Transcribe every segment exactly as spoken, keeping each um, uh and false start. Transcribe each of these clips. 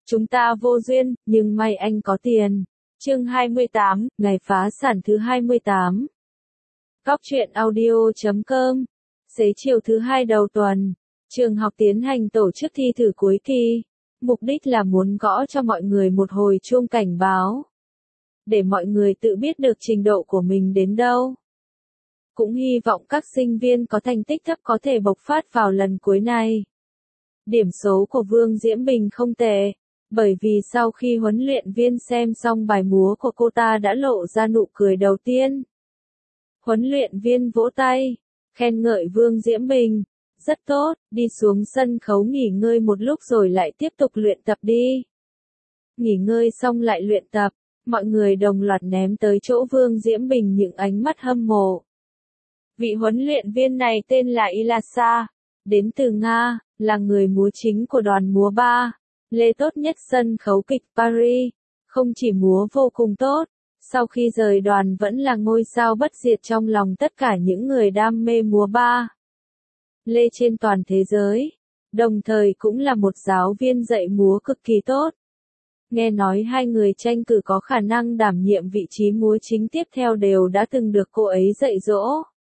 Chúng ta vô duyên, nhưng may anh có tiền. Chương hai mươi tám, ngày phá sản thứ hai mươi tám. Góc truyện audio chấm com. Xế chiều thứ hai đầu tuần, trường học tiến hành tổ chức thi thử cuối kỳ. Mục đích là muốn gõ cho mọi người một hồi chuông cảnh báo, để mọi người tự biết được trình độ của mình đến đâu. Cũng hy vọng các sinh viên có thành tích thấp có thể bộc phát vào lần cuối này. Điểm số của Vương Diễm Bình không tệ, bởi vì sau khi huấn luyện viên xem xong bài múa của cô ta đã lộ ra nụ cười đầu tiên. Huấn luyện viên vỗ tay, khen ngợi Vương Diễm Bình, rất tốt, đi xuống sân khấu nghỉ ngơi một lúc rồi lại tiếp tục luyện tập đi. Nghỉ ngơi xong lại luyện tập, mọi người đồng loạt ném tới chỗ Vương Diễm Bình những ánh mắt hâm mộ. Vị huấn luyện viên này tên là Ilasa, đến từ Nga, là người múa chính của đoàn múa ba lê tốt nhất sân khấu kịch Paris, không chỉ múa vô cùng tốt, sau khi rời đoàn vẫn là ngôi sao bất diệt trong lòng tất cả những người đam mê múa ba lê trên toàn thế giới, đồng thời cũng là một giáo viên dạy múa cực kỳ tốt. Nghe nói hai người tranh cử có khả năng đảm nhiệm vị trí múa chính tiếp theo đều đã từng được cô ấy dạy dỗ.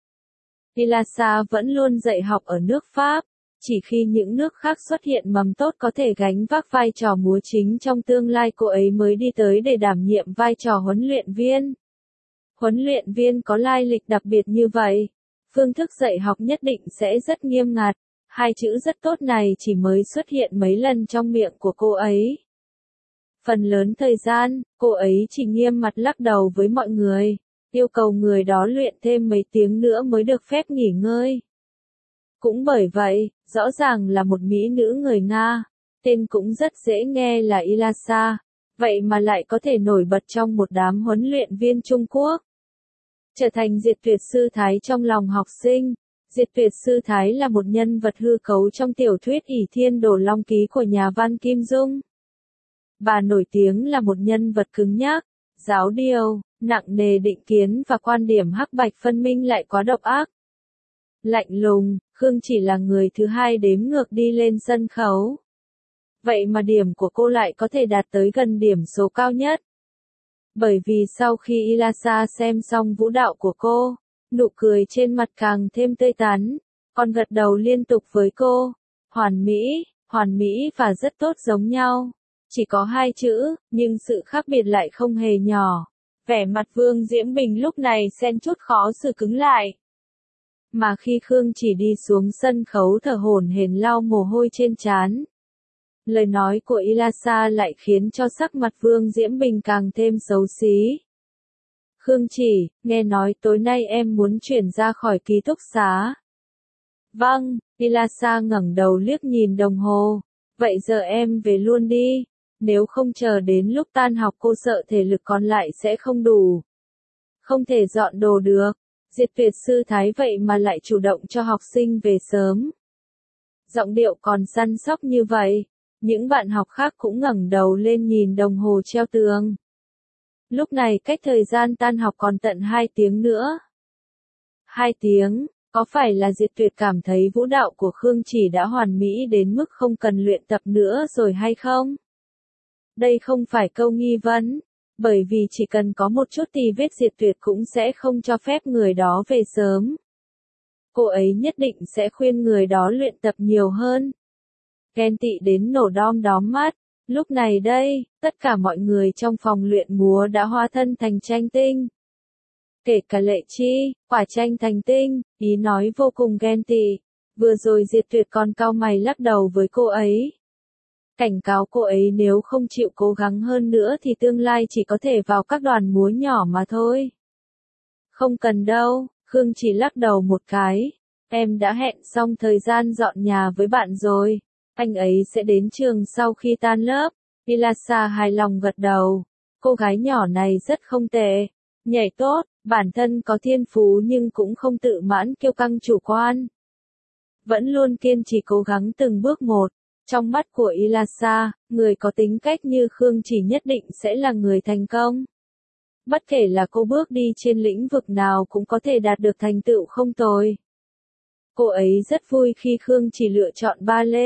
Ilasa vẫn luôn dạy học ở nước Pháp, chỉ khi những nước khác xuất hiện mầm tốt có thể gánh vác vai trò múa chính trong tương lai cô ấy mới đi tới để đảm nhiệm vai trò huấn luyện viên. Huấn luyện viên có lai lịch đặc biệt như vậy, phương thức dạy học nhất định sẽ rất nghiêm ngặt, hai chữ rất tốt này chỉ mới xuất hiện mấy lần trong miệng của cô ấy. Phần lớn thời gian, cô ấy chỉ nghiêm mặt lắc đầu với mọi người, yêu cầu người đó luyện thêm mấy tiếng nữa mới được phép nghỉ ngơi. Cũng bởi vậy, rõ ràng là một mỹ nữ người Nga, tên cũng rất dễ nghe là Ilasa, vậy mà lại có thể nổi bật trong một đám huấn luyện viên Trung Quốc. Trở thành Diệt Tuyệt Sư Thái trong lòng học sinh, Diệt Tuyệt Sư Thái là một nhân vật hư cấu trong tiểu thuyết ỷ thiên đồ long ký của nhà văn Kim Dung. Bà nổi tiếng là một nhân vật cứng nhắc, giáo điều, nặng nề định kiến và quan điểm hắc bạch phân minh lại quá độc ác. Lạnh lùng, Khương chỉ là người thứ hai đếm ngược đi lên sân khấu. Vậy mà điểm của cô lại có thể đạt tới gần điểm số cao nhất. Bởi vì sau khi Ilasa xem xong vũ đạo của cô, nụ cười trên mặt càng thêm tươi tắn, còn gật đầu liên tục với cô. Hoàn mỹ, hoàn mỹ và rất tốt giống nhau. Chỉ có hai chữ, nhưng sự khác biệt lại không hề nhỏ. Vẻ mặt Vương Diễm Bình lúc này xen chút khó xử cứng lại. Mà khi Khương chỉ đi xuống sân khấu thở hổn hển lau mồ hôi trên trán, lời nói của Ilasa lại khiến cho sắc mặt Vương Diễm Bình càng thêm xấu xí. Khương chỉ, nghe nói tối nay em muốn chuyển ra khỏi ký túc xá. Vâng, Ilasa ngẩng đầu liếc nhìn đồng hồ. Vậy giờ em về luôn đi, nếu không chờ đến lúc tan học cô sợ thể lực còn lại sẽ không đủ. Không thể dọn đồ được. Diệt Tuyệt Sư Thái vậy mà lại chủ động cho học sinh về sớm. Giọng điệu còn săn sóc như vậy, những bạn học khác cũng ngẩng đầu lên nhìn đồng hồ treo tường. Lúc này cách thời gian tan học còn tận hai tiếng nữa. Hai tiếng, có phải là Diệt Tuyệt cảm thấy vũ đạo của Khương chỉ đã hoàn mỹ đến mức không cần luyện tập nữa rồi hay không? Đây không phải câu nghi vấn. Bởi vì chỉ cần có một chút tì vết Diệt Tuyệt cũng sẽ không cho phép người đó về sớm. Cô ấy nhất định sẽ khuyên người đó luyện tập nhiều hơn. Ghen tị đến nổ đom đóm mắt. Lúc này đây, tất cả mọi người trong phòng luyện múa đã hóa thân thành tranh tinh. Kể cả Lệ Chi, quả tranh thành tinh, ý nói vô cùng ghen tị. Vừa rồi Diệt Tuyệt còn cau mày lắc đầu với cô ấy. Cảnh cáo cô ấy nếu không chịu cố gắng hơn nữa thì tương lai chỉ có thể vào các đoàn múa nhỏ mà thôi. Không cần đâu, Khương chỉ lắc đầu một cái. Em đã hẹn xong thời gian dọn nhà với bạn rồi. Anh ấy sẽ đến trường sau khi tan lớp. Ilasa hài lòng gật đầu. Cô gái nhỏ này rất không tệ. Nhảy tốt, bản thân có thiên phú nhưng cũng không tự mãn kiêu căng chủ quan. Vẫn luôn kiên trì cố gắng từng bước một. Trong mắt của Ilasa, người có tính cách như Khương chỉ nhất định sẽ là người thành công. Bất kể là cô bước đi trên lĩnh vực nào cũng có thể đạt được thành tựu không tồi. Cô ấy rất vui khi Khương chỉ lựa chọn ba lê,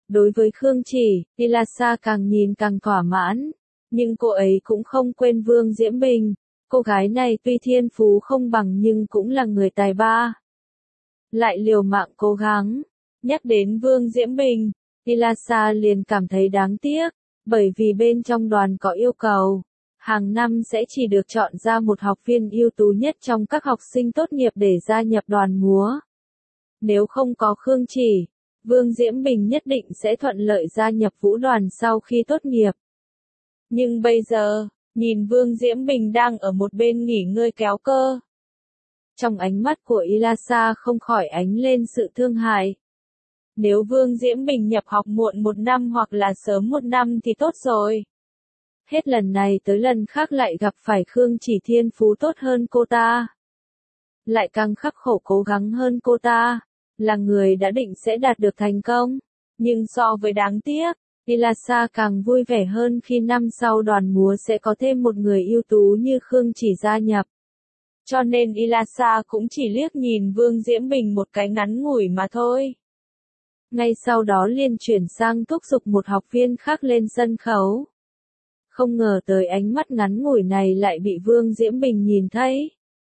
Đối với Khương Chỉ, Ilasa càng nhìn càng thỏa mãn. Nhưng cô ấy cũng không quên Vương Diễm Bình. Cô gái này tuy thiên phú không bằng nhưng cũng là người tài ba. Lại liều mạng cố gắng. Nhắc đến Vương Diễm Bình, Ilasa liền cảm thấy đáng tiếc. Bởi vì bên trong đoàn có yêu cầu. Hàng năm sẽ chỉ được chọn ra một học viên ưu tú nhất trong các học sinh tốt nghiệp để gia nhập đoàn múa. Nếu không có Khương Chỉ, Vương Diễm Bình nhất định sẽ thuận lợi gia nhập vũ đoàn sau khi tốt nghiệp. Nhưng bây giờ, nhìn Vương Diễm Bình đang ở một bên nghỉ ngơi kéo cơ. Trong ánh mắt của Ilasa không khỏi ánh lên sự thương hại. Nếu Vương Diễm Bình nhập học muộn một năm hoặc là sớm một năm thì tốt rồi. Hết lần này tới lần khác lại gặp phải Khương Chỉ thiên phú tốt hơn cô ta. Lại càng khắc khổ cố gắng hơn cô ta. Là người đã định sẽ đạt được thành công. Nhưng so với đáng tiếc, Ilasa càng vui vẻ hơn khi năm sau đoàn múa sẽ có thêm một người ưu tú như Khương Chỉ gia nhập. Cho nên Ilasa cũng chỉ liếc nhìn Vương Diễm Bình một cái ngắn ngủi mà thôi. Ngay sau đó liền chuyển sang thúc giục một học viên khác lên sân khấu. Không ngờ tới ánh mắt ngắn ngủi này lại bị Vương Diễm Bình nhìn thấy.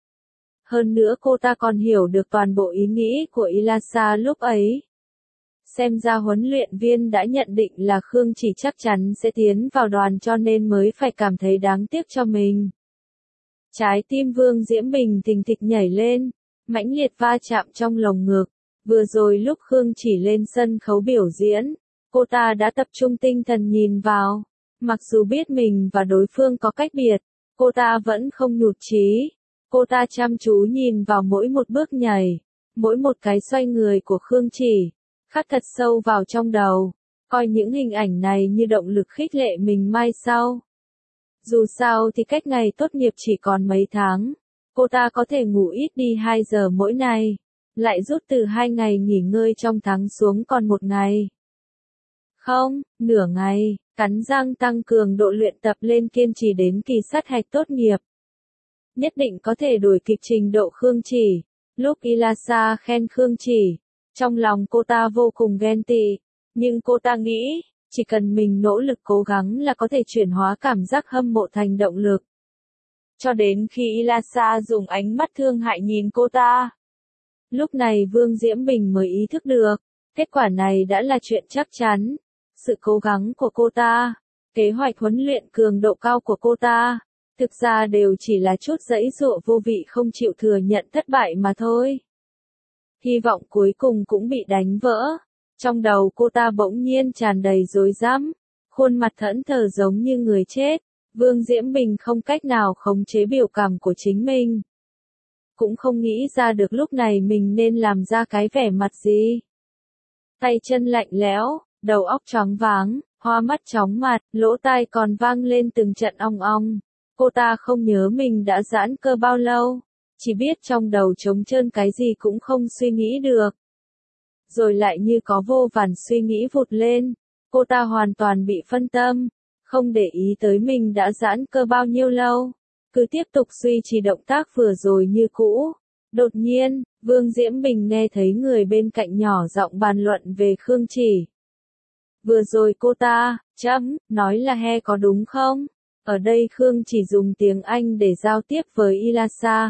Hơn nữa cô ta còn hiểu được toàn bộ ý nghĩ của Ilasa lúc ấy. Xem ra huấn luyện viên đã nhận định là Khương Chỉ chắc chắn sẽ tiến vào đoàn cho nên mới phải cảm thấy đáng tiếc cho mình. Trái tim Vương Diễm Bình thình thịch nhảy lên, mãnh liệt va chạm trong lồng ngực. Vừa rồi lúc Khương Chỉ lên sân khấu biểu diễn, cô ta đã tập trung tinh thần nhìn vào. Mặc dù biết mình và đối phương có cách biệt, cô ta vẫn không nhụt chí. Cô ta chăm chú nhìn vào mỗi một bước nhảy, mỗi một cái xoay người của Khương Chỉ, khắc thật sâu vào trong đầu, coi những hình ảnh này như động lực khích lệ mình mai sau. Dù sao thì cách ngày tốt nghiệp chỉ còn mấy tháng, cô ta có thể ngủ ít đi hai giờ mỗi ngày, lại rút từ hai ngày nghỉ ngơi trong tháng xuống còn một ngày. Không, nửa ngày, cắn răng tăng cường độ luyện tập lên kiên trì đến kỳ sát hạch tốt nghiệp. Nhất định có thể đuổi kịp trình độ Khương Chỉ. Lúc Ilasa khen Khương Chỉ, trong lòng cô ta vô cùng ghen tị, nhưng cô ta nghĩ, chỉ cần mình nỗ lực cố gắng là có thể chuyển hóa cảm giác hâm mộ thành động lực. Cho đến khi Ilasa dùng ánh mắt thương hại nhìn cô ta. Lúc này Vương Diễm Bình mới ý thức được, kết quả này đã là chuyện chắc chắn. Sự cố gắng của cô ta, kế hoạch huấn luyện cường độ cao của cô ta, thực ra đều chỉ là chút giãy giụa vô vị không chịu thừa nhận thất bại mà thôi. Hy vọng cuối cùng cũng bị đánh vỡ. Trong đầu cô ta bỗng nhiên tràn đầy rối rắm, khuôn mặt thẫn thờ giống như người chết. Vương Diễm Bình không cách nào khống chế biểu cảm của chính mình. Cũng không nghĩ ra được lúc này mình nên làm ra cái vẻ mặt gì. Tay chân lạnh lẽo, đầu óc choáng váng, hoa mắt chóng mặt, lỗ tai còn vang lên từng trận ong ong. Cô ta không nhớ mình đã giãn cơ bao lâu, chỉ biết trong đầu trống trơn cái gì cũng không suy nghĩ được. Rồi lại như có vô vàn suy nghĩ vụt lên, cô ta hoàn toàn bị phân tâm, không để ý tới mình đã giãn cơ bao nhiêu lâu, cứ tiếp tục duy trì động tác vừa rồi như cũ. Đột nhiên, Vương Diễm Bình nghe thấy người bên cạnh nhỏ giọng bàn luận về Khương Chỉ. Vừa rồi cô ta, chấm, nói là he có đúng không? Ở đây Khương Chỉ dùng tiếng Anh để giao tiếp với Ilasa.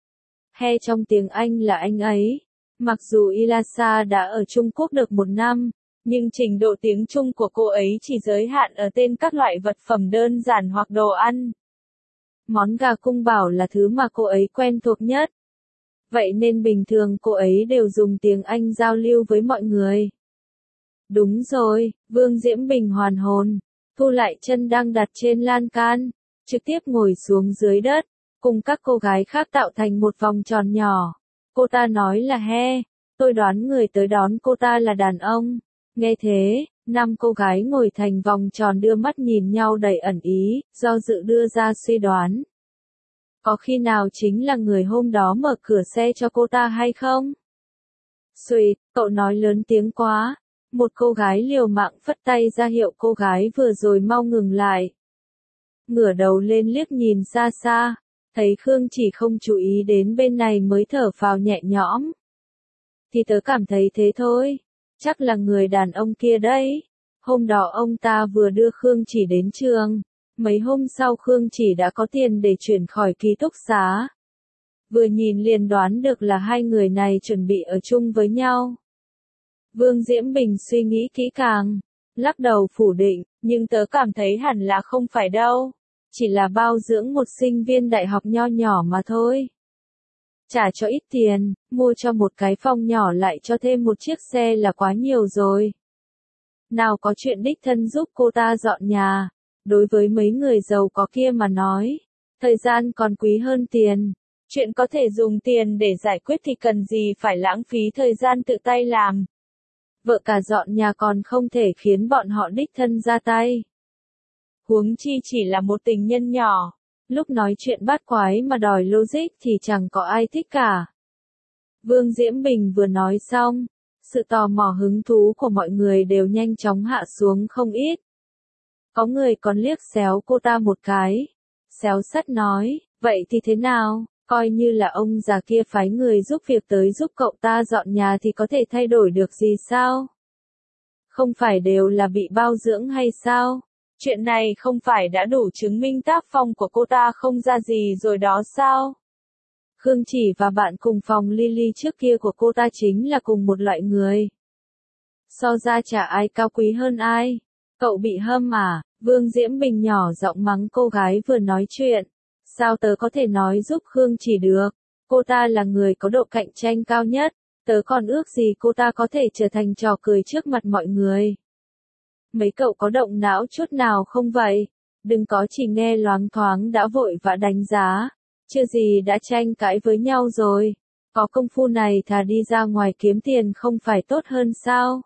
He trong tiếng Anh là anh ấy. Mặc dù Ilasa đã ở Trung Quốc được một năm, nhưng trình độ tiếng Trung của cô ấy chỉ giới hạn ở tên các loại vật phẩm đơn giản hoặc đồ ăn. Món gà cung bảo là thứ mà cô ấy quen thuộc nhất. Vậy nên bình thường cô ấy đều dùng tiếng Anh giao lưu với mọi người. Đúng rồi, Vương Diễm Bình hoàn hồn, thu lại chân đang đặt trên lan can, trực tiếp ngồi xuống dưới đất, cùng các cô gái khác tạo thành một vòng tròn nhỏ. Cô ta nói là he, tôi đoán người tới đón cô ta là đàn ông. Nghe thế, năm cô gái ngồi thành vòng tròn đưa mắt nhìn nhau đầy ẩn ý, do dự đưa ra suy đoán. Có khi nào chính là người hôm đó mở cửa xe cho cô ta hay không? Xùi, cậu nói lớn tiếng quá. Một cô gái liều mạng phất tay ra hiệu cô gái vừa rồi mau ngừng lại. Ngửa đầu lên liếc nhìn xa xa, thấy Khương Chỉ không chú ý đến bên này mới thở phào nhẹ nhõm. Thì tớ cảm thấy thế thôi. Chắc là người đàn ông kia đấy. Hôm đó ông ta vừa đưa Khương Chỉ đến trường. Mấy hôm sau Khương Chỉ đã có tiền để chuyển khỏi ký túc xá. Vừa nhìn liền đoán được là hai người này chuẩn bị ở chung với nhau. Vương Diễm Bình suy nghĩ kỹ càng, lắc đầu phủ định, nhưng tớ cảm thấy hẳn là không phải đâu. Chỉ là bao dưỡng một sinh viên đại học nho nhỏ mà thôi. Trả cho ít tiền, mua cho một cái phòng nhỏ lại cho thêm một chiếc xe là quá nhiều rồi. Nào có chuyện đích thân giúp cô ta dọn nhà. Đối với mấy người giàu có kia mà nói, thời gian còn quý hơn tiền. Chuyện có thể dùng tiền để giải quyết thì cần gì phải lãng phí thời gian tự tay làm. Vợ cả dọn nhà còn không thể khiến bọn họ đích thân ra tay. Huống chi chỉ là một tình nhân nhỏ. Lúc nói chuyện bát quái mà đòi logic thì chẳng có ai thích cả. Vương Diễm Bình vừa nói xong, sự tò mò hứng thú của mọi người đều nhanh chóng hạ xuống không ít. Có người còn liếc xéo cô ta một cái. Xéo sắt nói, vậy thì thế nào, coi như là ông già kia phái người giúp việc tới giúp cậu ta dọn nhà thì có thể thay đổi được gì sao? Không phải đều là bị bao dưỡng hay sao? Chuyện này không phải đã đủ chứng minh tác phong của cô ta không ra gì rồi đó sao? Khương Chỉ và bạn cùng phòng Lily trước kia của cô ta chính là cùng một loại người. So ra chả ai cao quý hơn ai. Cậu bị hâm à? Vương Diễm Bình nhỏ giọng mắng cô gái vừa nói chuyện. Sao tớ có thể nói giúp Khương Chỉ được? Cô ta là người có độ cạnh tranh cao nhất. Tớ còn ước gì cô ta có thể trở thành trò cười trước mặt mọi người. Mấy cậu có động não chút nào không vậy? Đừng có chỉ nghe loáng thoáng đã vội vã đánh giá. Chưa gì đã tranh cãi với nhau rồi. Có công phu này thà đi ra ngoài kiếm tiền không phải tốt hơn sao?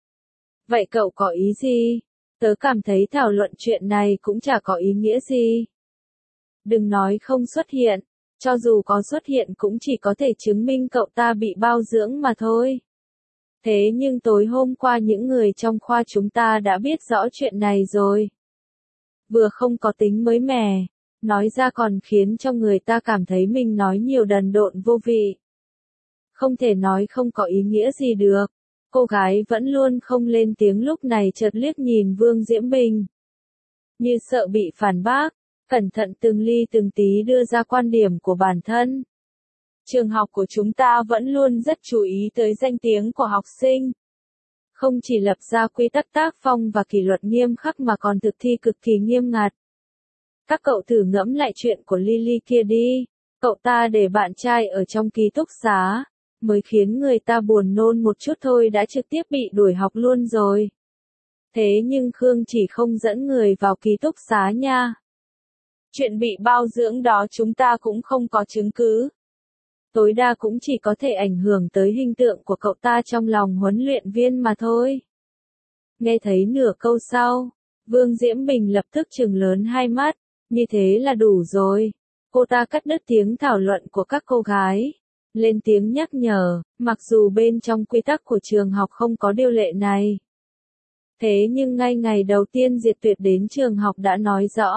Vậy cậu có ý gì? Tớ cảm thấy thảo luận chuyện này cũng chả có ý nghĩa gì. Đừng nói không xuất hiện. Cho dù có xuất hiện cũng chỉ có thể chứng minh cậu ta bị bao dưỡng mà thôi. Thế nhưng tối hôm qua những người trong khoa chúng ta đã biết rõ chuyện này rồi. Vừa không có tính mới mẻ, nói ra còn khiến cho người ta cảm thấy mình nói nhiều đần độn vô vị. Không thể nói không có ý nghĩa gì được. Cô gái vẫn luôn không lên tiếng lúc này chợt liếc nhìn Vương Diễm Bình. Như sợ bị phản bác, cẩn thận từng ly từng tí đưa ra quan điểm của bản thân. Trường học của chúng ta vẫn luôn rất chú ý tới danh tiếng của học sinh. Không chỉ lập ra quy tắc tác phong và kỷ luật nghiêm khắc mà còn thực thi cực kỳ nghiêm ngặt. Các cậu thử ngẫm lại chuyện của Lily kia đi. Cậu ta để bạn trai ở trong ký túc xá, mới khiến người ta buồn nôn một chút thôi đã trực tiếp bị đuổi học luôn rồi. Thế nhưng Khương Chỉ không dẫn người vào ký túc xá nha. Chuyện bị bao dưỡng đó chúng ta cũng không có chứng cứ. Tối đa cũng chỉ có thể ảnh hưởng tới hình tượng của cậu ta trong lòng huấn luyện viên mà thôi. Nghe thấy nửa câu sau, Vương Diễm Bình lập tức trừng lớn hai mắt, như thế là đủ rồi. Cô ta cắt đứt tiếng thảo luận của các cô gái, lên tiếng nhắc nhở, mặc dù bên trong quy tắc của trường học không có điều lệ này. Thế nhưng ngay ngày đầu tiên Diệt Tuyệt đến trường học đã nói rõ.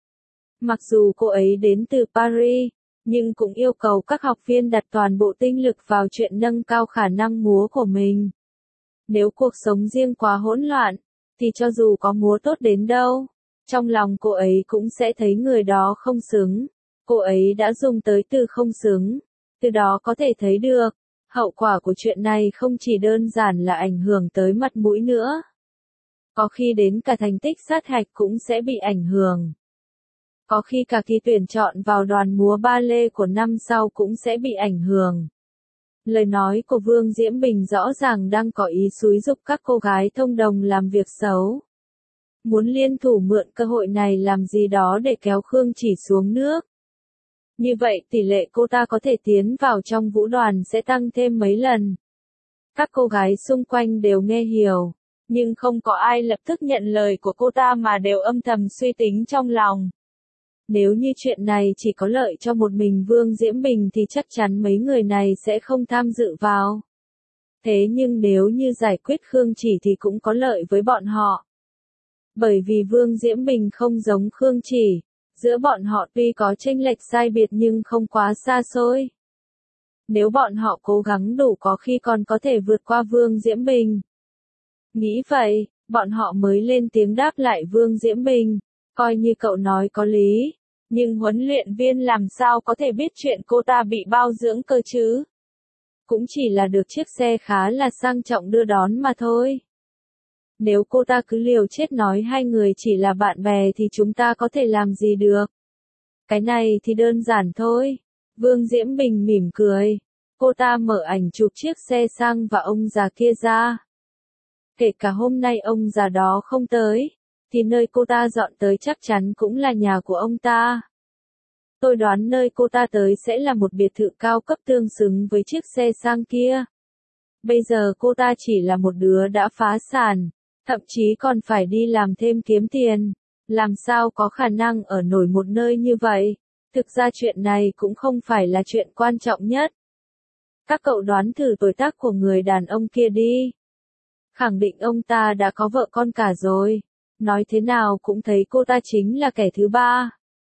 Mặc dù cô ấy đến từ Paris, nhưng cũng yêu cầu các học viên đặt toàn bộ tinh lực vào chuyện nâng cao khả năng múa của mình. Nếu cuộc sống riêng quá hỗn loạn, thì cho dù có múa tốt đến đâu, trong lòng cô ấy cũng sẽ thấy người đó không xứng. Cô ấy đã dùng tới từ không xứng, từ đó có thể thấy được, hậu quả của chuyện này không chỉ đơn giản là ảnh hưởng tới mặt mũi nữa. Có khi đến cả thành tích sát hạch cũng sẽ bị ảnh hưởng. Có khi cả kỳ tuyển chọn vào đoàn múa ba lê của năm sau cũng sẽ bị ảnh hưởng. Lời nói của Vương Diễm Bình rõ ràng đang có ý xúi giục các cô gái thông đồng làm việc xấu. Muốn liên thủ mượn cơ hội này làm gì đó để kéo Khương Chỉ xuống nước. Như vậy tỷ lệ cô ta có thể tiến vào trong vũ đoàn sẽ tăng thêm mấy lần. Các cô gái xung quanh đều nghe hiểu, nhưng không có ai lập tức nhận lời của cô ta mà đều âm thầm suy tính trong lòng. Nếu như chuyện này chỉ có lợi cho một mình Vương Diễm Bình thì chắc chắn mấy người này sẽ không tham dự vào. Thế nhưng nếu như giải quyết Khương Chỉ thì cũng có lợi với bọn họ. Bởi vì Vương Diễm Bình không giống Khương Chỉ, giữa bọn họ tuy có chênh lệch sai biệt nhưng không quá xa xôi. Nếu bọn họ cố gắng đủ có khi còn có thể vượt qua Vương Diễm Bình. Nghĩ vậy, bọn họ mới lên tiếng đáp lại Vương Diễm Bình, coi như cậu nói có lý, nhưng huấn luyện viên làm sao có thể biết chuyện cô ta bị bao dưỡng cơ chứ? Cũng chỉ là được chiếc xe khá là sang trọng đưa đón mà thôi. Nếu cô ta cứ liều chết nói hai người chỉ là bạn bè thì chúng ta có thể làm gì được? Cái này thì đơn giản thôi. Vương Diễm Bình mỉm cười. Cô ta mở ảnh chụp chiếc xe sang và ông già kia ra. Kể cả hôm nay ông già đó không tới, thì nơi cô ta dọn tới chắc chắn cũng là nhà của ông ta. Tôi đoán nơi cô ta tới sẽ là một biệt thự cao cấp tương xứng với chiếc xe sang kia. Bây giờ cô ta chỉ là một đứa đã phá sản, thậm chí còn phải đi làm thêm kiếm tiền. Làm sao có khả năng ở nổi một nơi như vậy? Thực ra chuyện này cũng không phải là chuyện quan trọng nhất. Các cậu đoán thử tuổi tác của người đàn ông kia đi. Khẳng định ông ta đã có vợ con cả rồi. Nói thế nào cũng thấy cô ta chính là kẻ thứ ba.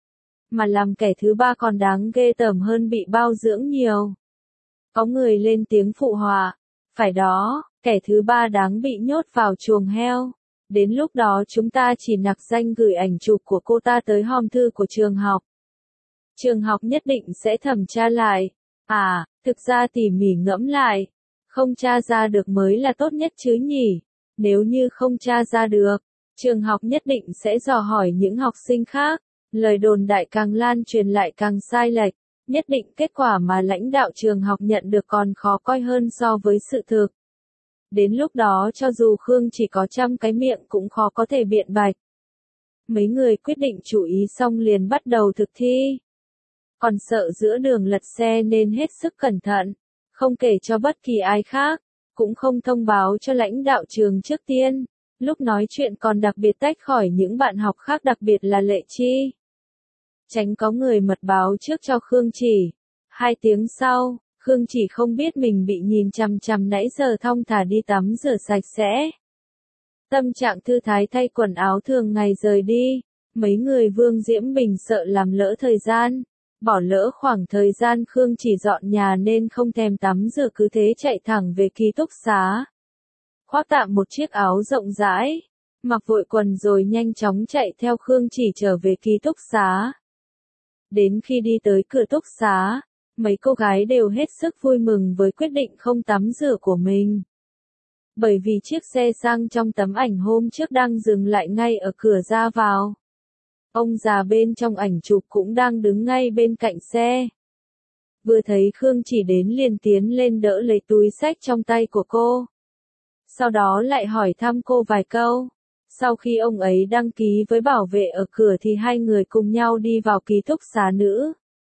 Mà làm kẻ thứ ba còn đáng ghê tởm hơn bị bao dưỡng nhiều. Có người lên tiếng phụ họa. Phải đó, kẻ thứ ba đáng bị nhốt vào chuồng heo. Đến lúc đó chúng ta chỉ nặc danh gửi ảnh chụp của cô ta tới hòm thư của trường học. Trường học nhất định sẽ thẩm tra lại. À, thực ra tỉ mỉ ngẫm lại. Không tra ra được mới là tốt nhất chứ nhỉ. Nếu như không tra ra được, trường học nhất định sẽ dò hỏi những học sinh khác. Lời đồn đại càng lan truyền lại càng sai lệch. Nhất định kết quả mà lãnh đạo trường học nhận được còn khó coi hơn so với sự thực. Đến lúc đó cho dù Khương chỉ có trăm cái miệng cũng khó có thể biện bạch. Mấy người quyết định chú ý xong liền bắt đầu thực thi. Còn sợ giữa đường lật xe nên hết sức cẩn thận, không kể cho bất kỳ ai khác, cũng không thông báo cho lãnh đạo trường trước tiên. Lúc nói chuyện còn đặc biệt tách khỏi những bạn học khác, đặc biệt là Lệ Chi. Tránh có người mật báo trước cho Khương Chỉ. Hai tiếng sau, Khương Chỉ không biết mình bị nhìn chằm chằm nãy giờ thong thả đi tắm rửa sạch sẽ. Tâm trạng thư thái thay quần áo thường ngày rời đi. Mấy người Vương Diễm Bình sợ làm lỡ thời gian. Bỏ lỡ khoảng thời gian Khương Chỉ dọn nhà nên không thèm tắm rửa cứ thế chạy thẳng về ký túc xá. Khoác tạm một chiếc áo rộng rãi, mặc vội quần rồi nhanh chóng chạy theo Khương Chỉ trở về ký túc xá. Đến khi đi tới cửa túc xá, mấy cô gái đều hết sức vui mừng với quyết định không tắm rửa của mình. Bởi vì chiếc xe sang trong tấm ảnh hôm trước đang dừng lại ngay ở cửa ra vào. Ông già bên trong ảnh chụp cũng đang đứng ngay bên cạnh xe. Vừa thấy Khương Chỉ đến liền tiến lên đỡ lấy túi xách trong tay của cô. Sau đó lại hỏi thăm cô vài câu. Sau khi ông ấy đăng ký với bảo vệ ở cửa thì hai người cùng nhau đi vào ký túc xá nữ.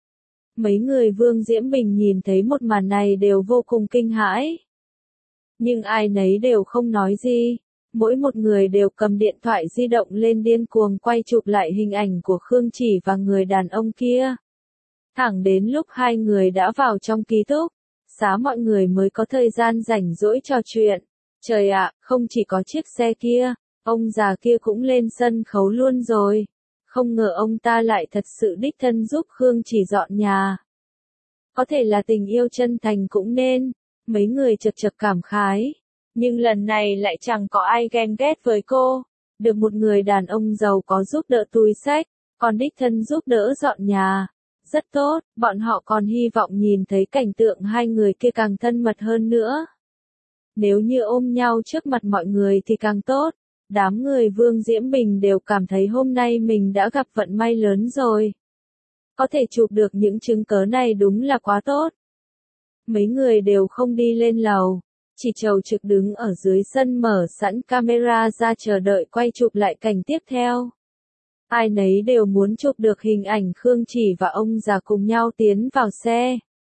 Mấy người Vương Diễm Bình nhìn thấy một màn này đều vô cùng kinh hãi. Nhưng ai nấy đều không nói gì. Mỗi một người đều cầm điện thoại di động lên điên cuồng quay chụp lại hình ảnh của Khương Chỉ và người đàn ông kia. Thẳng đến lúc hai người đã vào trong ký túc xá mọi người mới có thời gian rảnh rỗi trò chuyện. Trời ạ, không chỉ có chiếc xe kia, ông già kia cũng lên sân khấu luôn rồi. Không ngờ ông ta lại thật sự đích thân giúp Khương Chỉ dọn nhà. Có thể là tình yêu chân thành cũng nên. Mấy người chật chật cảm khái. Nhưng lần này lại chẳng có ai ghen ghét với cô. Được một người đàn ông giàu có giúp đỡ túi xách, còn đích thân giúp đỡ dọn nhà. Rất tốt, bọn họ còn hy vọng nhìn thấy cảnh tượng hai người kia càng thân mật hơn nữa. Nếu như ôm nhau trước mặt mọi người thì càng tốt. Đám người Vương Diễm Bình đều cảm thấy hôm nay mình đã gặp vận may lớn rồi. Có thể chụp được những chứng cớ này đúng là quá tốt. Mấy người đều không đi lên lầu, chỉ chầu trực đứng ở dưới sân mở sẵn camera ra chờ đợi quay chụp lại cảnh tiếp theo. Ai nấy đều muốn chụp được hình ảnh Khương Chỉ và ông già cùng nhau tiến vào xe.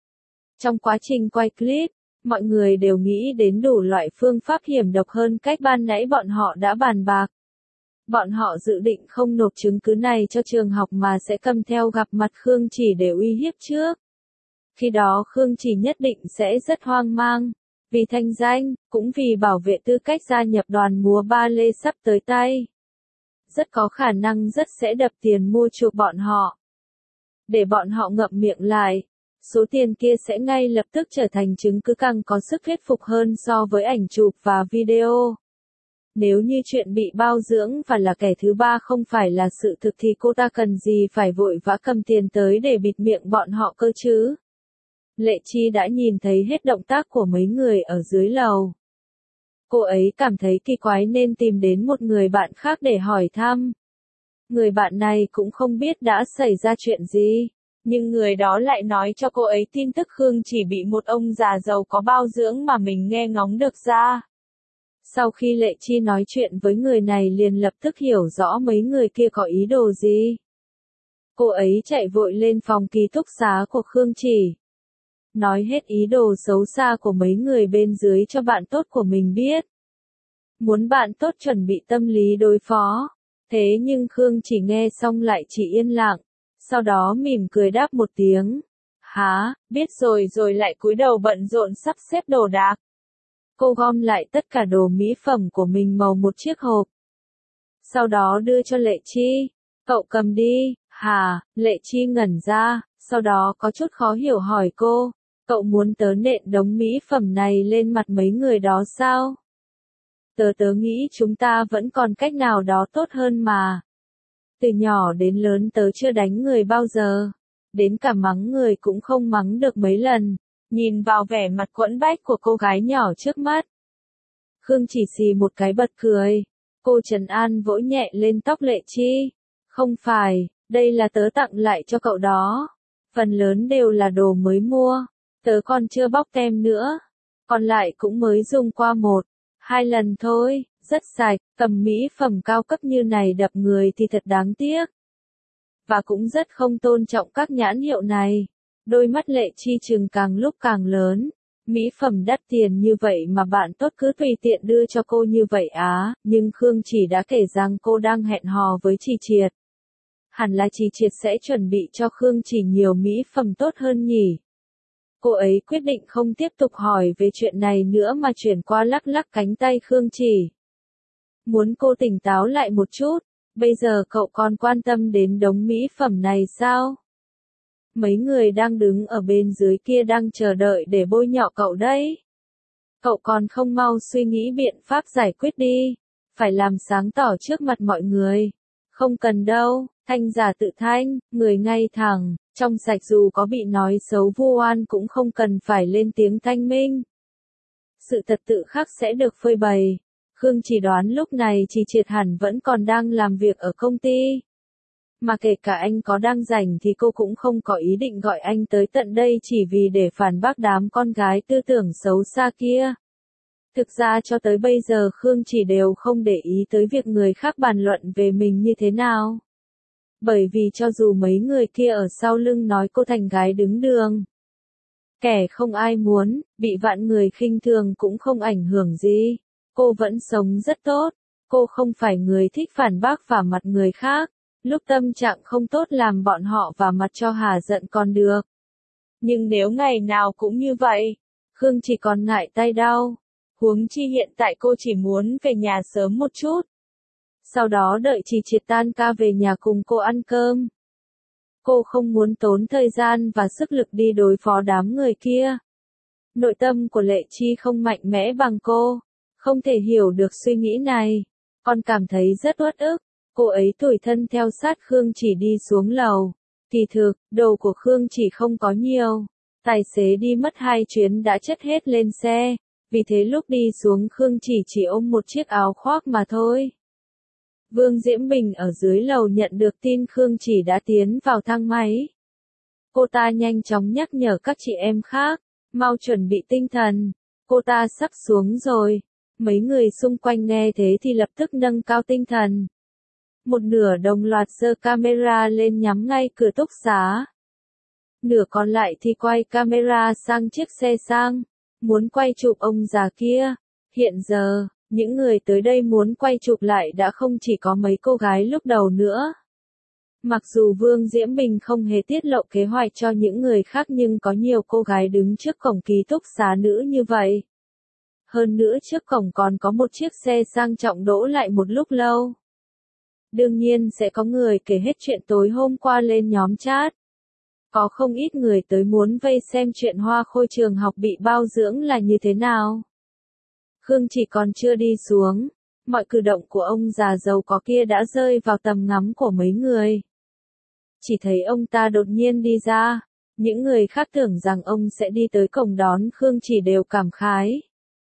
Trong quá trình quay clip, mọi người đều nghĩ đến đủ loại phương pháp hiểm độc hơn cách ban nãy bọn họ đã bàn bạc. Bọn họ dự định không nộp chứng cứ này cho trường học mà sẽ cầm theo gặp mặt Khương Chỉ để uy hiếp trước. Khi đó Khương Chỉ nhất định sẽ rất hoang mang. Vì thanh danh, cũng vì bảo vệ tư cách gia nhập đoàn múa ba lê sắp tới tay. Rất có khả năng rất sẽ đập tiền mua chuộc bọn họ. Để bọn họ ngậm miệng lại, số tiền kia sẽ ngay lập tức trở thành chứng cứ càng có sức thuyết phục hơn so với ảnh chụp và video. Nếu như chuyện bị bao dưỡng và là kẻ thứ ba không phải là sự thực thì cô ta cần gì phải vội vã cầm tiền tới để bịt miệng bọn họ cơ chứ? Lệ Chi đã nhìn thấy hết động tác của mấy người ở dưới lầu. Cô ấy cảm thấy kỳ quái nên tìm đến một người bạn khác để hỏi thăm. Người bạn này cũng không biết đã xảy ra chuyện gì, nhưng người đó lại nói cho cô ấy tin tức Khương chỉ bị một ông già giàu có bao dưỡng mà mình nghe ngóng được ra. Sau khi Lệ Chi nói chuyện với người này liền lập tức hiểu rõ mấy người kia có ý đồ gì. Cô ấy chạy vội lên phòng ký túc xá của Khương Chỉ. Nói hết ý đồ xấu xa của mấy người bên dưới cho bạn tốt của mình biết. Muốn bạn tốt chuẩn bị tâm lý đối phó. Thế nhưng Khương Chỉ nghe xong lại chỉ yên lặng. Sau đó mỉm cười đáp một tiếng. Hả, biết rồi rồi lại cúi đầu bận rộn sắp xếp đồ đạc. Cô gom lại tất cả đồ mỹ phẩm của mình màu một chiếc hộp. Sau đó đưa cho Lệ Chi. Cậu cầm đi, hả? Lệ Chi ngẩn ra, sau đó có chút khó hiểu hỏi cô. Cậu muốn tớ nện đống mỹ phẩm này lên mặt mấy người đó sao? Tớ tớ nghĩ chúng ta vẫn còn cách nào đó tốt hơn mà. Từ nhỏ đến lớn tớ chưa đánh người bao giờ. Đến cả mắng người cũng không mắng được mấy lần. Nhìn vào vẻ mặt quẫn bách của cô gái nhỏ trước mắt. Khương Chỉ xì một cái bật cười. Cô trấn an vỗ nhẹ lên tóc Lệ Chi. Không phải, đây là tớ tặng lại cho cậu đó. Phần lớn đều là đồ mới mua. Tớ còn chưa bóc tem nữa. Còn lại cũng mới dùng qua một, hai lần thôi, rất sạch, cầm mỹ phẩm cao cấp như này đập người thì thật đáng tiếc. Và cũng rất không tôn trọng các nhãn hiệu này. Đôi mắt Lệ Chi trừng càng lúc càng lớn. Mỹ phẩm đắt tiền như vậy mà bạn tốt cứ tùy tiện đưa cho cô như vậy á, nhưng Khương Chỉ đã kể rằng cô đang hẹn hò với Chỉ Triệt. Hẳn là Chỉ Triệt sẽ chuẩn bị cho Khương Chỉ nhiều mỹ phẩm tốt hơn nhỉ. Cô ấy quyết định không tiếp tục hỏi về chuyện này nữa mà chuyển qua lắc lắc cánh tay Khương Chỉ. Muốn cô tỉnh táo lại một chút, bây giờ cậu còn quan tâm đến đống mỹ phẩm này sao? Mấy người đang đứng ở bên dưới kia đang chờ đợi để bôi nhọ cậu đấy. Cậu còn không mau suy nghĩ biện pháp giải quyết đi, phải làm sáng tỏ trước mặt mọi người. Không cần đâu, thanh giả tự thanh, người ngay thẳng, trong sạch dù có bị nói xấu vu oan cũng không cần phải lên tiếng thanh minh. Sự thật tự khắc sẽ được phơi bày. Khương chỉ đoán lúc này Chỉ Triệt hẳn vẫn còn đang làm việc ở công ty. Mà kể cả anh có đang rảnh thì cô cũng không có ý định gọi anh tới tận đây chỉ vì để phản bác đám con gái tư tưởng xấu xa kia. Thực ra cho tới bây giờ Khương chỉ đều không để ý tới việc người khác bàn luận về mình như thế nào. Bởi vì cho dù mấy người kia ở sau lưng nói cô thành gái đứng đường. Kẻ không ai muốn, bị vạn người khinh thường cũng không ảnh hưởng gì. Cô vẫn sống rất tốt. Cô không phải người thích phản bác vả mặt người khác. Lúc tâm trạng không tốt làm bọn họ vả mặt cho hà giận còn được. Nhưng nếu ngày nào cũng như vậy, Khương chỉ còn ngại tay đau. Huống chi hiện tại cô chỉ muốn về nhà sớm một chút. Sau đó đợi Chỉ Triệt tan ca về nhà cùng cô ăn cơm. Cô không muốn tốn thời gian và sức lực đi đối phó đám người kia. Nội tâm của Lệ Chi không mạnh mẽ bằng cô. Không thể hiểu được suy nghĩ này. Còn cảm thấy rất uất ức. Cô ấy tủi thân theo sát Khương Chỉ đi xuống lầu. Kỳ thực, đồ của Khương Chỉ không có nhiều. Tài xế đi mất hai chuyến đã chất hết lên xe. Vì thế lúc đi xuống Khương Chỉ chỉ ôm một chiếc áo khoác mà thôi. Vương Diễm Bình ở dưới lầu nhận được tin Khương Chỉ đã tiến vào thang máy. Cô ta nhanh chóng nhắc nhở các chị em khác, mau chuẩn bị tinh thần. Cô ta sắp xuống rồi. Mấy người xung quanh nghe thế thì lập tức nâng cao tinh thần. Một nửa đồng loạt giơ camera lên nhắm ngay cửa túc xá. Nửa còn lại thì quay camera sang chiếc xe sang. Muốn quay chụp ông già kia. Hiện giờ, những người tới đây muốn quay chụp lại đã không chỉ có mấy cô gái lúc đầu nữa. Mặc dù Vương Diễm Bình không hề tiết lộ kế hoạch cho những người khác nhưng có nhiều cô gái đứng trước cổng ký túc xá nữ như vậy. Hơn nữa trước cổng còn có một chiếc xe sang trọng đỗ lại một lúc lâu. Đương nhiên sẽ có người kể hết chuyện tối hôm qua lên nhóm chat. Có không ít người tới muốn vây xem chuyện Hoa Khôi trường học bị bao dưỡng là như thế nào. Khương chỉ còn chưa đi xuống. Mọi cử động của ông già giàu có kia đã rơi vào tầm ngắm của mấy người. Chỉ thấy ông ta đột nhiên đi ra, những người khác tưởng rằng ông sẽ đi tới cổng đón Khương Chỉ đều cảm khái.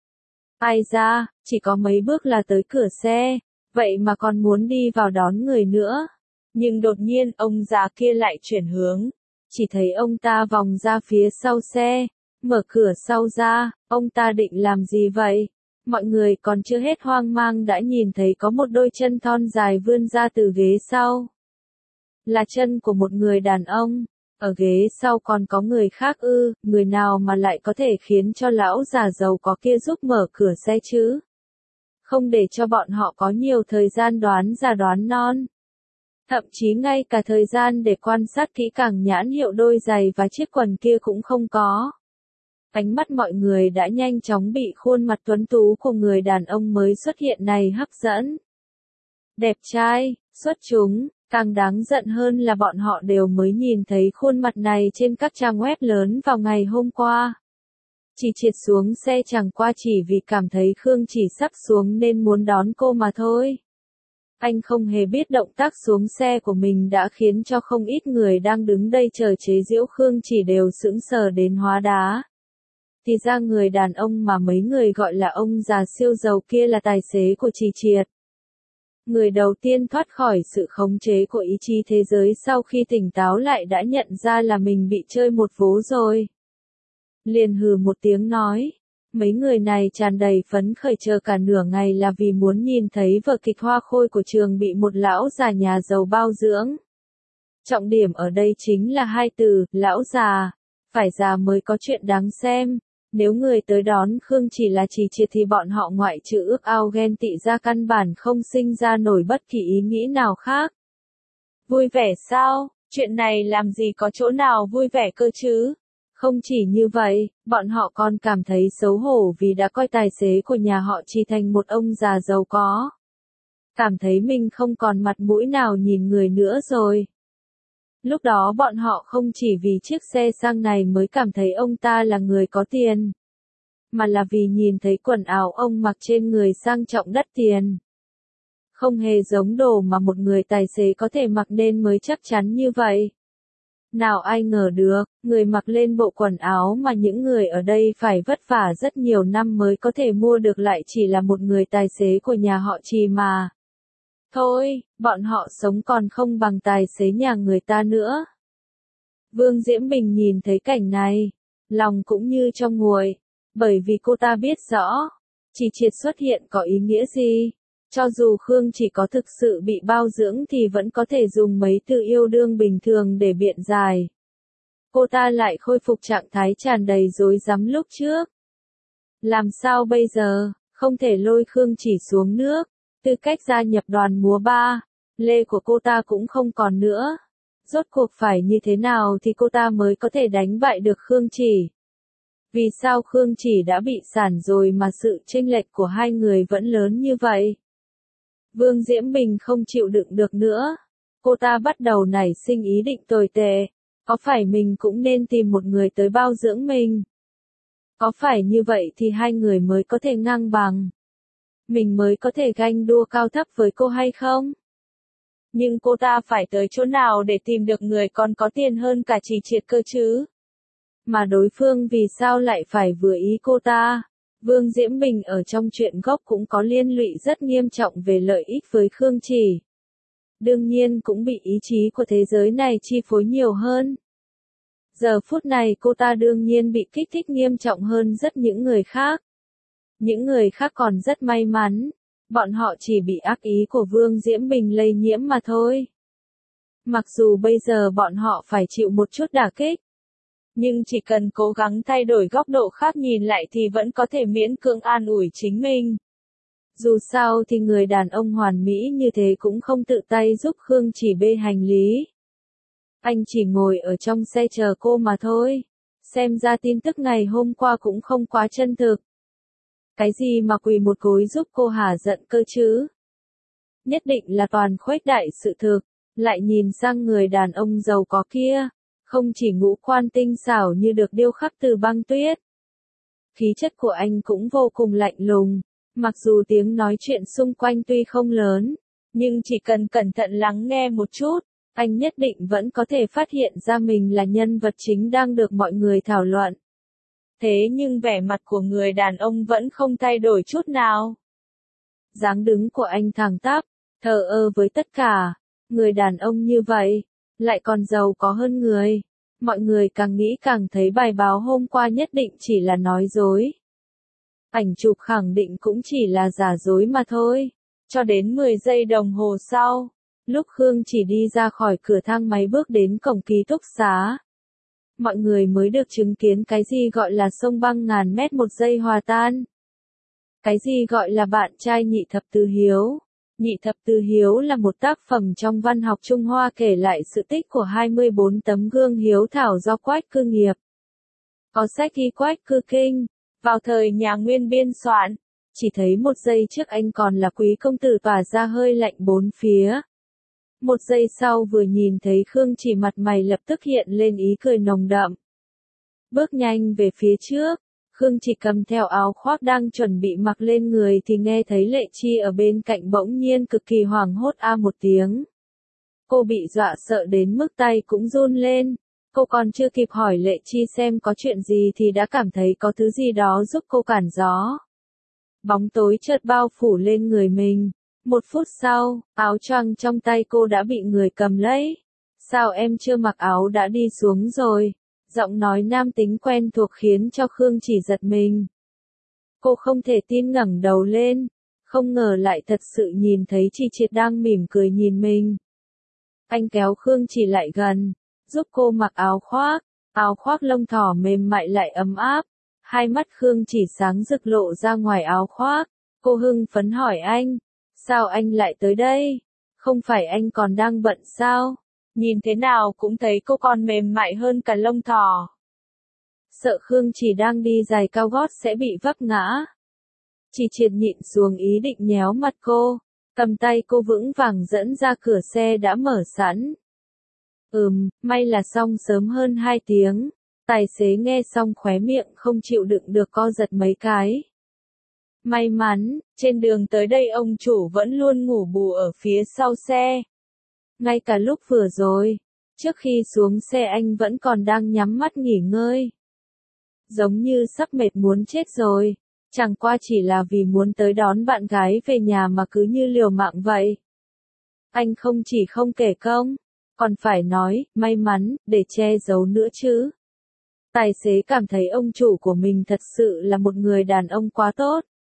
Ai ra, chỉ có mấy bước là tới cửa xe, vậy mà còn muốn đi vào đón người nữa. Nhưng đột nhiên ông già kia lại chuyển hướng, chỉ thấy ông ta vòng ra phía sau xe, mở cửa sau ra, ông ta định làm gì vậy? Mọi người còn chưa hết hoang mang đã nhìn thấy có một đôi chân thon dài vươn ra từ ghế sau. Là chân của một người đàn ông, ở ghế sau còn có người khác ư, người nào mà lại có thể khiến cho lão già giàu có kia giúp mở cửa xe chứ? Không để cho bọn họ có nhiều thời gian đoán già đoán non. Thậm chí ngay cả thời gian để quan sát kỹ càng nhãn hiệu đôi giày và chiếc quần kia cũng không có. Ánh mắt mọi người đã nhanh chóng bị khuôn mặt tuấn tú của người đàn ông mới xuất hiện này hấp dẫn. Đẹp trai, xuất chúng, càng đáng giận hơn là bọn họ đều mới nhìn thấy khuôn mặt này trên các trang web lớn vào ngày hôm qua. Chỉ Triệt xuống xe chẳng qua chỉ vì cảm thấy Khương Chỉ sắp xuống nên muốn đón cô mà thôi. Anh không hề biết động tác xuống xe của mình đã khiến cho không ít người đang đứng đây chờ chế giễu Khương Chỉ đều sững sờ đến hóa đá. Thì ra người đàn ông mà mấy người gọi là ông già siêu giàu kia là tài xế của Chỉ Triệt. Người đầu tiên thoát khỏi sự khống chế của ý chí thế giới sau khi tỉnh táo lại đã nhận ra là mình bị chơi một vố rồi. Liền hừ một tiếng nói, mấy người này tràn đầy phấn khởi chờ cả nửa ngày là vì muốn nhìn thấy vở kịch hoa khôi của trường bị một lão già nhà giàu bao dưỡng. Trọng điểm ở đây chính là hai từ, lão già, phải già mới có chuyện đáng xem. Nếu người tới đón Khương Chỉ là Chỉ Triệt thì bọn họ ngoại trừ ước ao ghen tị ra căn bản không sinh ra nổi bất kỳ ý nghĩ nào khác. Vui vẻ sao? Chuyện này làm gì có chỗ nào vui vẻ cơ chứ? Không chỉ như vậy, bọn họ còn cảm thấy xấu hổ vì đã coi tài xế của nhà họ Chỉ thành một ông già giàu có. Cảm thấy mình không còn mặt mũi nào nhìn người nữa rồi. Lúc đó bọn họ không chỉ vì chiếc xe sang này mới cảm thấy ông ta là người có tiền, mà là vì nhìn thấy quần áo ông mặc trên người sang trọng đắt tiền. Không hề giống đồ mà một người tài xế có thể mặc nên mới chắc chắn như vậy. Nào ai ngờ được, người mặc lên bộ quần áo mà những người ở đây phải vất vả rất nhiều năm mới có thể mua được lại chỉ là một người tài xế của nhà họ Trì mà. Thôi, bọn họ sống còn không bằng tài xế nhà người ta nữa. Vương Diễm Bình nhìn thấy cảnh này, lòng cũng như trong nguội, bởi vì cô ta biết rõ, Chỉ Triệt xuất hiện có ý nghĩa gì. Cho dù Khương Chỉ có thực sự bị bao dưỡng thì vẫn có thể dùng mấy từ yêu đương bình thường để biện giải. Cô ta lại khôi phục trạng thái tràn đầy rối rắm lúc trước. Làm sao bây giờ, không thể lôi Khương Chỉ xuống nước. Tư cách gia nhập đoàn múa ba, lê của cô ta cũng không còn nữa. Rốt cuộc phải như thế nào thì cô ta mới có thể đánh bại được Khương Chỉ? Vì sao Khương Chỉ đã bị sản rồi mà sự chênh lệch của hai người vẫn lớn như vậy? Vương Diễm Bình không chịu đựng được nữa. Cô ta bắt đầu nảy sinh ý định tồi tệ. Có phải mình cũng nên tìm một người tới bao dưỡng mình? Có phải như vậy thì hai người mới có thể ngang bằng? Mình mới có thể ganh đua cao thấp với cô hay không? Nhưng cô ta phải tới chỗ nào để tìm được người còn có tiền hơn cả Chỉ Triệt cơ chứ? Mà đối phương vì sao lại phải vừa ý cô ta? Vương Diễm Bình ở trong chuyện gốc cũng có liên lụy rất nghiêm trọng về lợi ích với Khương Chỉ. Đương nhiên cũng bị ý chí của thế giới này chi phối nhiều hơn. Giờ phút này cô ta đương nhiên bị kích thích nghiêm trọng hơn rất những người khác. Những người khác còn rất may mắn, bọn họ chỉ bị ác ý của Vương Diễm Bình lây nhiễm mà thôi. Mặc dù bây giờ bọn họ phải chịu một chút đả kích, nhưng chỉ cần cố gắng thay đổi góc độ khác nhìn lại thì vẫn có thể miễn cưỡng an ủi chính mình. Dù sao thì người đàn ông hoàn mỹ như thế cũng không tự tay giúp Khương Chỉ bê hành lý. Anh chỉ ngồi ở trong xe chờ cô mà thôi. Xem ra tin tức ngày hôm qua cũng không quá chân thực. Cái gì mà quỳ một gối giúp cô hả giận cơ chứ? Nhất định là toàn khuếch đại sự thực. Lại nhìn sang người đàn ông giàu có kia. Không chỉ ngũ quan tinh xảo như được điêu khắc từ băng tuyết. Khí chất của anh cũng vô cùng lạnh lùng. Mặc dù tiếng nói chuyện xung quanh tuy không lớn, nhưng chỉ cần cẩn thận lắng nghe một chút, anh nhất định vẫn có thể phát hiện ra mình là nhân vật chính đang được mọi người thảo luận. Thế nhưng vẻ mặt của người đàn ông vẫn không thay đổi chút nào. Dáng đứng của anh thẳng tắp, thờ ơ với tất cả. Người đàn ông như vậy, lại còn giàu có hơn người. Mọi người càng nghĩ càng thấy bài báo hôm qua nhất định chỉ là nói dối. Ảnh chụp khẳng định cũng chỉ là giả dối mà thôi. Cho đến mười giây đồng hồ sau, lúc Khương Chỉ đi ra khỏi cửa thang máy bước đến cổng ký túc xá, mọi người mới được chứng kiến cái gì gọi là sông băng ngàn mét một giây hòa tan. Cái gì gọi là bạn trai Nhị Thập Tứ Hiếu. Nhị Thập Tứ Hiếu là một tác phẩm trong văn học Trung Hoa kể lại sự tích của hai mươi bốn tấm gương hiếu thảo do Quách Cư nghiệp. Có sách ghi Quách Cư Kinh, vào thời nhà Nguyên biên soạn, chỉ thấy một giây trước anh còn là quý công tử tỏa ra hơi lạnh bốn phía. Một giây sau vừa nhìn thấy Khương Chỉ mặt mày lập tức hiện lên ý cười nồng đậm. Bước nhanh về phía trước, Khương Chỉ cầm theo áo khoác đang chuẩn bị mặc lên người thì nghe thấy Lệ Chi ở bên cạnh bỗng nhiên cực kỳ hoảng hốt a một tiếng. Cô bị dọa sợ đến mức tay cũng run lên. Cô còn chưa kịp hỏi Lệ Chi xem có chuyện gì thì đã cảm thấy có thứ gì đó giúp cô cản gió. Bóng tối chợt bao phủ lên người mình. Một phút sau, áo choàng trong tay cô đã bị người cầm lấy. Sao em chưa mặc áo đã đi xuống rồi? Giọng nói nam tính quen thuộc khiến cho Khương Chỉ giật mình. Cô không thể tin ngẩng đầu lên, không ngờ lại thật sự nhìn thấy Chi Triệt đang mỉm cười nhìn mình. Anh kéo Khương Chỉ lại gần, giúp cô mặc áo khoác, áo khoác lông thỏ mềm mại lại ấm áp. Hai mắt Khương Chỉ sáng rực lộ ra ngoài áo khoác, cô hưng phấn hỏi anh, sao anh lại tới đây? Không phải anh còn đang bận sao? Nhìn thế nào cũng thấy cô còn mềm mại hơn cả lông thỏ. Sợ Khương Chỉ đang đi giày cao gót sẽ bị vấp ngã. Chi Triệt nhịn xuống ý định nhéo mặt cô, cầm tay cô vững vàng dẫn ra cửa xe đã mở sẵn. Ừm, may là xong sớm hơn hai tiếng. Tài xế nghe xong khóe miệng không chịu đựng được co giật mấy cái. May mắn, trên đường tới đây ông chủ vẫn luôn ngủ bù ở phía sau xe. Ngay cả lúc vừa rồi, trước khi xuống xe anh vẫn còn đang nhắm mắt nghỉ ngơi. Giống như sắp mệt muốn chết rồi, chẳng qua chỉ là vì muốn tới đón bạn gái về nhà mà cứ như liều mạng vậy. Anh không chỉ không kể công, còn phải nói, may mắn, để che giấu nữa chứ. Tài xế cảm thấy ông chủ của mình thật sự là một người đàn ông quá tốt.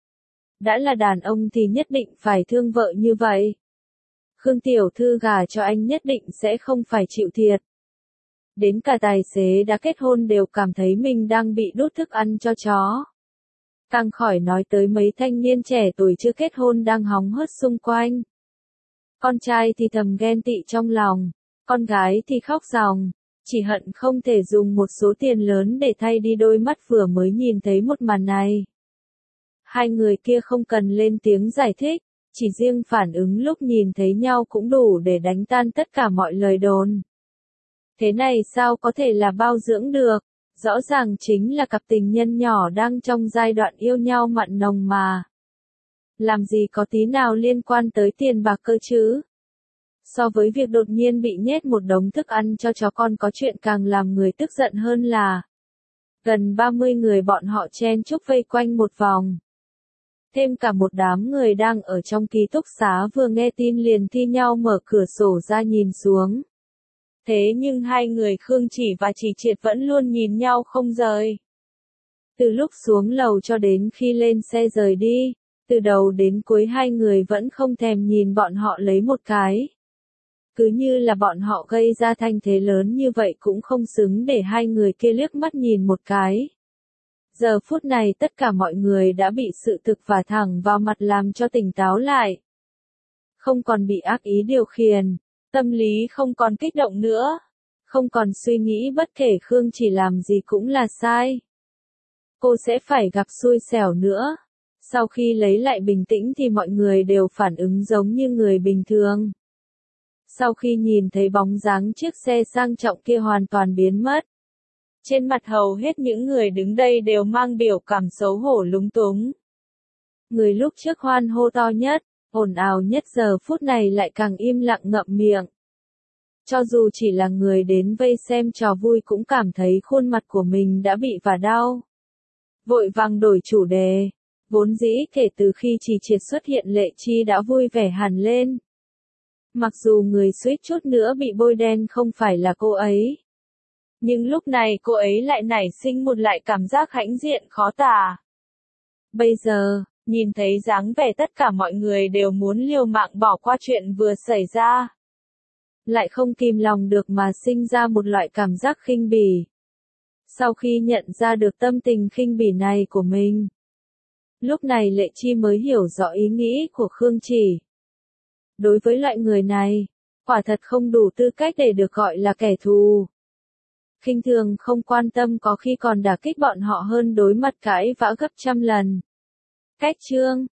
Đã là đàn ông thì nhất định phải thương vợ như vậy. Khương tiểu thư gả cho anh nhất định sẽ không phải chịu thiệt. Đến cả tài xế đã kết hôn đều cảm thấy mình đang bị đút thức ăn cho chó. Càng khỏi nói tới mấy thanh niên trẻ tuổi chưa kết hôn đang hóng hớt xung quanh. Con trai thì thầm ghen tị trong lòng, con gái thì khóc ròng, chỉ hận không thể dùng một số tiền lớn để thay đi đôi mắt vừa mới nhìn thấy một màn này. Hai người kia không cần lên tiếng giải thích, chỉ riêng phản ứng lúc nhìn thấy nhau cũng đủ để đánh tan tất cả mọi lời đồn. Thế này sao có thể là bao dưỡng được, rõ ràng chính là cặp tình nhân nhỏ đang trong giai đoạn yêu nhau mặn nồng mà. Làm gì có tí nào liên quan tới tiền bạc cơ chứ? So với việc đột nhiên bị nhét một đống thức ăn cho chó con có chuyện càng làm người tức giận hơn là gần ba mươi người bọn họ chen chúc vây quanh một vòng. Thêm cả một đám người đang ở trong ký túc xá vừa nghe tin liền thi nhau mở cửa sổ ra nhìn xuống. Thế nhưng hai người Khương Chỉ và Chỉ Triệt vẫn luôn nhìn nhau không rời. Từ lúc xuống lầu cho đến khi lên xe rời đi, từ đầu đến cuối hai người vẫn không thèm nhìn bọn họ lấy một cái. Cứ như là bọn họ gây ra thanh thế lớn như vậy cũng không xứng để hai người kia liếc mắt nhìn một cái. Giờ phút này tất cả mọi người đã bị sự thực vả thẳng vào mặt làm cho tỉnh táo lại. Không còn bị ác ý điều khiển, tâm lý không còn kích động nữa, không còn suy nghĩ bất kể Khương Chỉ làm gì cũng là sai. Cô sẽ phải gặp xui xẻo nữa. Sau khi lấy lại bình tĩnh thì mọi người đều phản ứng giống như người bình thường. Sau khi nhìn thấy bóng dáng chiếc xe sang trọng kia hoàn toàn biến mất, trên mặt hầu hết những người đứng đây đều mang biểu cảm xấu hổ lúng túng. Người lúc trước hoan hô to nhất, ồn ào nhất giờ phút này lại càng im lặng ngậm miệng. Cho dù chỉ là người đến vây xem trò vui cũng cảm thấy khuôn mặt của mình đã bị vả đau. Vội vàng đổi chủ đề. Vốn dĩ kể từ khi Trì Triệt xuất hiện Lệ Chi đã vui vẻ hẳn lên. Mặc dù người suýt chút nữa bị bôi đen không phải là cô ấy. Nhưng lúc này cô ấy lại nảy sinh một lại cảm giác hãnh diện khó tả. Bây giờ, nhìn thấy dáng vẻ tất cả mọi người đều muốn liều mạng bỏ qua chuyện vừa xảy ra. Lại không kìm lòng được mà sinh ra một loại cảm giác khinh bỉ. Sau khi nhận ra được tâm tình khinh bỉ này của mình, lúc này Lệ Chi mới hiểu rõ ý nghĩ của Khương Chỉ. Đối với loại người này, quả thật không đủ tư cách để được gọi là kẻ thù. Khinh thường không quan tâm có khi còn đả kích bọn họ hơn đối mặt cãi vã gấp trăm lần. Cách chương